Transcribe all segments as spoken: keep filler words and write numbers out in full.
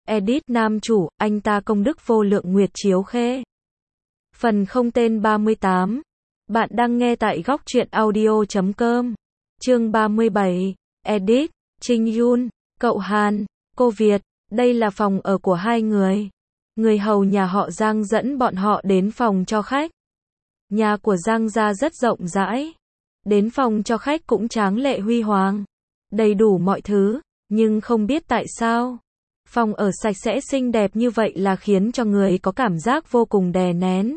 Edit nam chủ, anh ta công đức vô lượng Nguyệt Chiếu Khê. Phần không tên ba mươi tám. Bạn đang nghe tại góc truyện audio chấm com. Chương ba mươi bảy. Edit, Trinh Yun, cậu Hàn, cô Việt. Đây là phòng ở của hai người. Người hầu nhà họ Giang dẫn bọn họ đến phòng cho khách. Nhà của Giang gia rất rộng rãi. Đến phòng cho khách cũng tráng lệ huy hoàng. Đầy đủ mọi thứ, nhưng không biết tại sao. Phòng ở sạch sẽ xinh đẹp như vậy là khiến cho người có cảm giác vô cùng đè nén.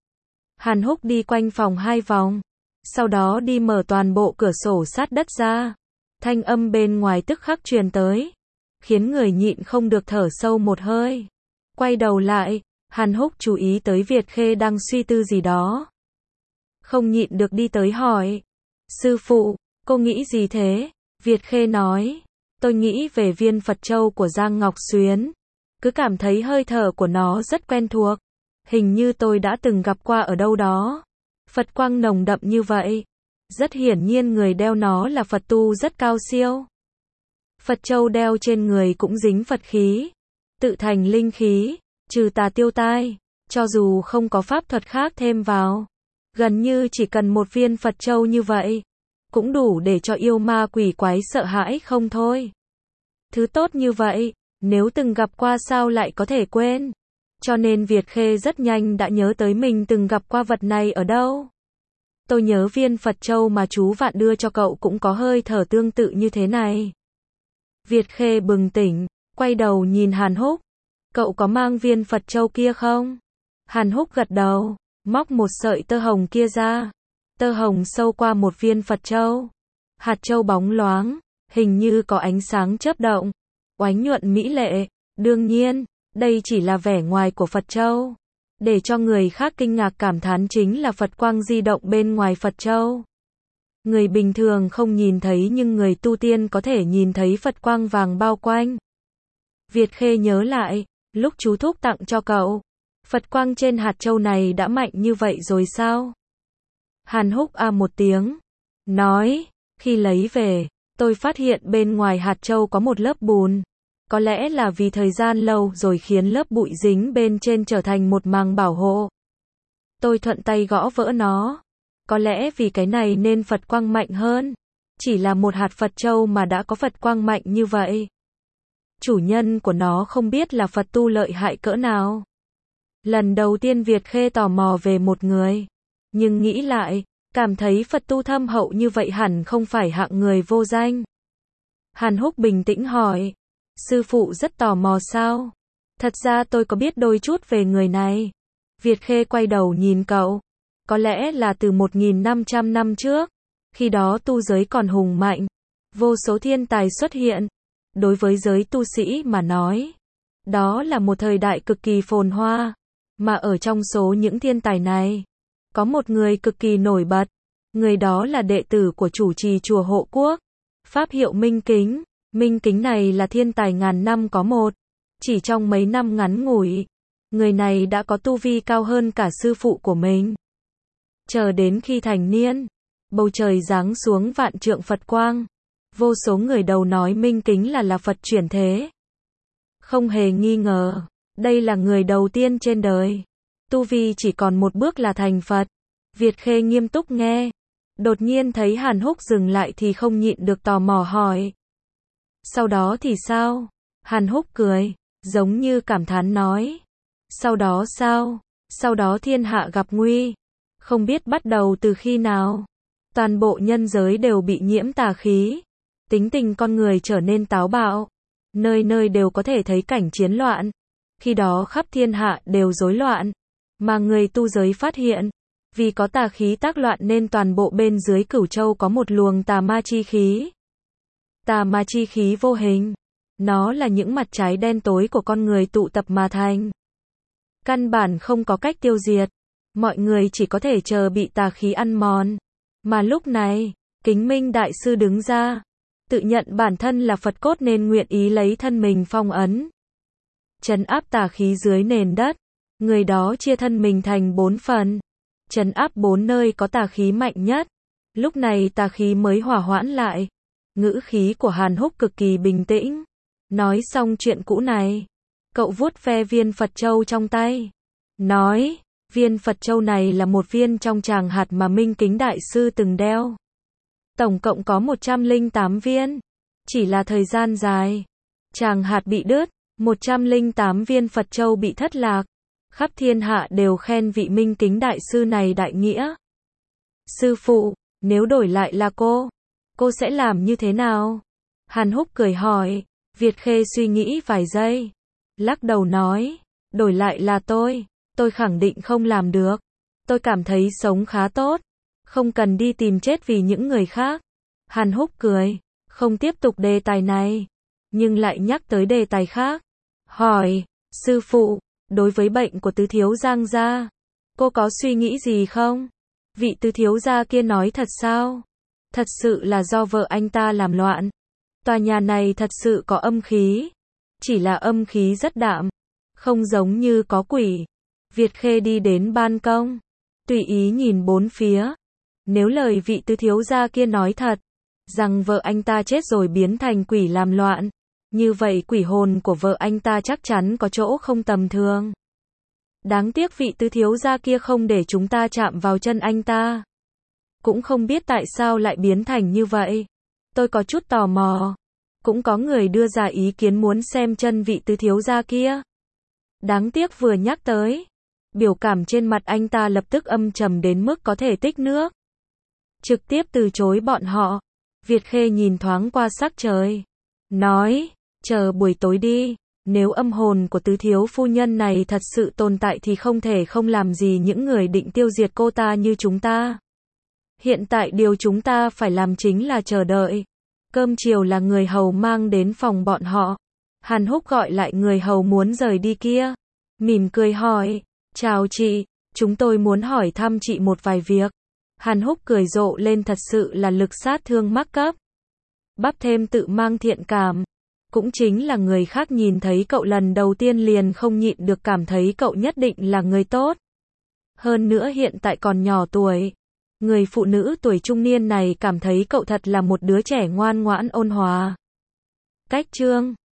Hàn Húc đi quanh phòng hai vòng. Sau đó đi mở toàn bộ cửa sổ sát đất ra. Thanh âm bên ngoài tức khắc truyền tới. Khiến người nhịn không được thở sâu một hơi. Quay đầu lại, Hàn Húc chú ý tới Việt Khê đang suy tư gì đó. Không nhịn được đi tới hỏi. Sư phụ, cô nghĩ gì thế? Việt Khê nói. Tôi nghĩ về viên Phật Châu của Giang Ngọc Xuyến. Cứ cảm thấy hơi thở của nó rất quen thuộc. Hình như tôi đã từng gặp qua ở đâu đó. Phật quang nồng đậm như vậy. Rất hiển nhiên người đeo nó là Phật tu rất cao siêu. Phật Châu đeo trên người cũng dính Phật khí. Tự thành linh khí, trừ tà tiêu tai. Cho dù không có pháp thuật khác thêm vào. Gần như chỉ cần một viên Phật Châu như vậy. Cũng đủ để cho yêu ma quỷ quái sợ hãi không thôi. Thứ tốt như vậy, nếu từng gặp qua sao lại có thể quên. Cho nên Việt Khê rất nhanh đã nhớ tới mình từng gặp qua vật này ở đâu. Tôi nhớ viên Phật Châu mà chú Vạn đưa cho cậu cũng có hơi thở tương tự như thế này. Việt Khê bừng tỉnh, quay đầu nhìn Hàn Húc. Cậu có mang viên Phật Châu kia không? Hàn Húc gật đầu, móc một sợi tơ hồng kia ra. Tơ hồng sâu qua một viên Phật Châu. Hạt châu bóng loáng, hình như có ánh sáng chớp động. Oánh nhuận mỹ lệ, đương nhiên, đây chỉ là vẻ ngoài của Phật Châu. Để cho người khác kinh ngạc cảm thán chính là Phật quang di động bên ngoài Phật Châu. Người bình thường không nhìn thấy nhưng người tu tiên có thể nhìn thấy Phật quang vàng bao quanh. Việt Khê nhớ lại, lúc chú Thúc tặng cho cậu, Phật quang trên hạt châu này đã mạnh như vậy rồi sao? Hàn Húc a một tiếng, nói, khi lấy về, tôi phát hiện bên ngoài hạt châu có một lớp bùn. Có lẽ là vì thời gian lâu rồi khiến lớp bụi dính bên trên trở thành một màng bảo hộ. Tôi thuận tay gõ vỡ nó. Có lẽ vì cái này nên Phật quang mạnh hơn. Chỉ là một hạt Phật Châu mà đã có Phật quang mạnh như vậy. Chủ nhân của nó không biết là Phật tu lợi hại cỡ nào. Lần đầu tiên Việt Khê tò mò về một người. Nhưng nghĩ lại, cảm thấy Phật tu thâm hậu như vậy hẳn không phải hạng người vô danh. Hàn Húc bình tĩnh hỏi. Sư phụ rất tò mò sao? Thật ra tôi có biết đôi chút về người này. Việt Khê quay đầu nhìn cậu. Có lẽ là từ một nghìn năm trăm năm trước. Khi đó tu giới còn hùng mạnh. Vô số thiên tài xuất hiện. Đối với giới tu sĩ mà nói. Đó là một thời đại cực kỳ phồn hoa. Mà ở trong số những thiên tài này. Có một người cực kỳ nổi bật. Người đó là đệ tử của chủ trì chùa Hộ Quốc. Pháp hiệu Minh Kính. Minh Kính này là thiên tài ngàn năm có một. Chỉ trong mấy năm ngắn ngủi, người này đã có tu vi cao hơn cả sư phụ của mình. Chờ đến khi thành niên, bầu trời giáng xuống vạn trượng Phật quang. Vô số người đầu nói Minh Kính là là Phật chuyển thế. Không hề nghi ngờ, đây là người đầu tiên trên đời. Tu vi chỉ còn một bước là thành Phật. Việt Khê nghiêm túc nghe. Đột nhiên thấy Hàn Húc dừng lại thì không nhịn được tò mò hỏi. Sau đó thì sao? Hàn Húc cười, giống như cảm thán nói. Sau đó sao? Sau đó thiên hạ gặp nguy. Không biết bắt đầu từ khi nào. Toàn bộ nhân giới đều bị nhiễm tà khí. Tính tình con người trở nên táo bạo. Nơi nơi đều có thể thấy cảnh chiến loạn. Khi đó khắp thiên hạ đều rối loạn. Mà người tu giới phát hiện. Vì có tà khí tác loạn nên toàn bộ bên dưới Cửu Châu có một luồng tà ma chi khí. Tà ma chi khí vô hình. Nó là những mặt trái đen tối của con người tụ tập mà thành. Căn bản không có cách tiêu diệt. Mọi người chỉ có thể chờ bị tà khí ăn mòn. Mà lúc này, Kính Minh Đại Sư đứng ra. Tự nhận bản thân là Phật cốt nên nguyện ý lấy thân mình phong ấn. Trấn áp tà khí dưới nền đất. Người đó chia thân mình thành bốn phần. Trấn áp bốn nơi có tà khí mạnh nhất. Lúc này tà khí mới hỏa hoãn lại. Ngữ khí của Hàn Húc cực kỳ bình tĩnh. Nói xong chuyện cũ này. Cậu vuốt ve viên Phật châu trong tay. Nói, viên Phật châu này là một viên trong tràng hạt mà Minh Kính Đại Sư từng đeo. Tổng cộng có một trăm lẻ tám viên. Chỉ là thời gian dài. Tràng hạt bị đứt, một trăm lẻ tám viên Phật châu bị thất lạc. Khắp thiên hạ đều khen vị Minh Kính Đại Sư này đại nghĩa. Sư phụ, nếu đổi lại là cô, cô sẽ làm như thế nào? Hàn Húc cười hỏi. Việt Khê suy nghĩ vài giây. Lắc đầu nói, đổi lại là tôi, tôi khẳng định không làm được. Tôi cảm thấy sống khá tốt, không cần đi tìm chết vì những người khác. Hàn Húc cười, không tiếp tục đề tài này, nhưng lại nhắc tới đề tài khác. Hỏi, sư phụ, đối với bệnh của tứ thiếu Giang gia, cô có suy nghĩ gì không? Vị tứ thiếu gia kia nói thật sao? Thật sự là do vợ anh ta làm loạn. Tòa nhà này thật sự có âm khí. Chỉ là âm khí rất đạm, không giống như có quỷ. Việt Khê đi đến ban công, tùy ý nhìn bốn phía. Nếu lời vị tứ thiếu gia kia nói thật, rằng vợ anh ta chết rồi biến thành quỷ làm loạn, như vậy quỷ hồn của vợ anh ta chắc chắn có chỗ không tầm thường. Đáng tiếc vị tứ thiếu gia kia không để chúng ta chạm vào chân anh ta. Cũng không biết tại sao lại biến thành như vậy. Tôi có chút tò mò. Cũng có người đưa ra ý kiến muốn xem chân vị tứ thiếu gia kia. Đáng tiếc vừa nhắc tới, biểu cảm trên mặt anh ta lập tức âm trầm đến mức có thể tích nước. Trực tiếp từ chối bọn họ. Việt Khê nhìn thoáng qua sắc trời. Nói, chờ buổi tối đi. Nếu âm hồn của tứ thiếu phu nhân này thật sự tồn tại thì không thể không làm gì những người định tiêu diệt cô ta như chúng ta. Hiện tại điều chúng ta phải làm chính là chờ đợi. Cơm chiều là người hầu mang đến phòng bọn họ. Hàn Húc gọi lại người hầu muốn rời đi kia. Mỉm cười hỏi, chào chị, chúng tôi muốn hỏi thăm chị một vài việc. Hàn Húc cười rộ lên, thật sự là lực sát thương mắc cấp. Bắp thêm tự mang thiện cảm. Cũng chính là người khác nhìn thấy cậu lần đầu tiên liền không nhịn được cảm thấy cậu nhất định là người tốt. Hơn nữa hiện tại còn nhỏ tuổi. Người phụ nữ tuổi trung niên này cảm thấy cậu thật là một đứa trẻ ngoan ngoãn ôn hòa. Cách chương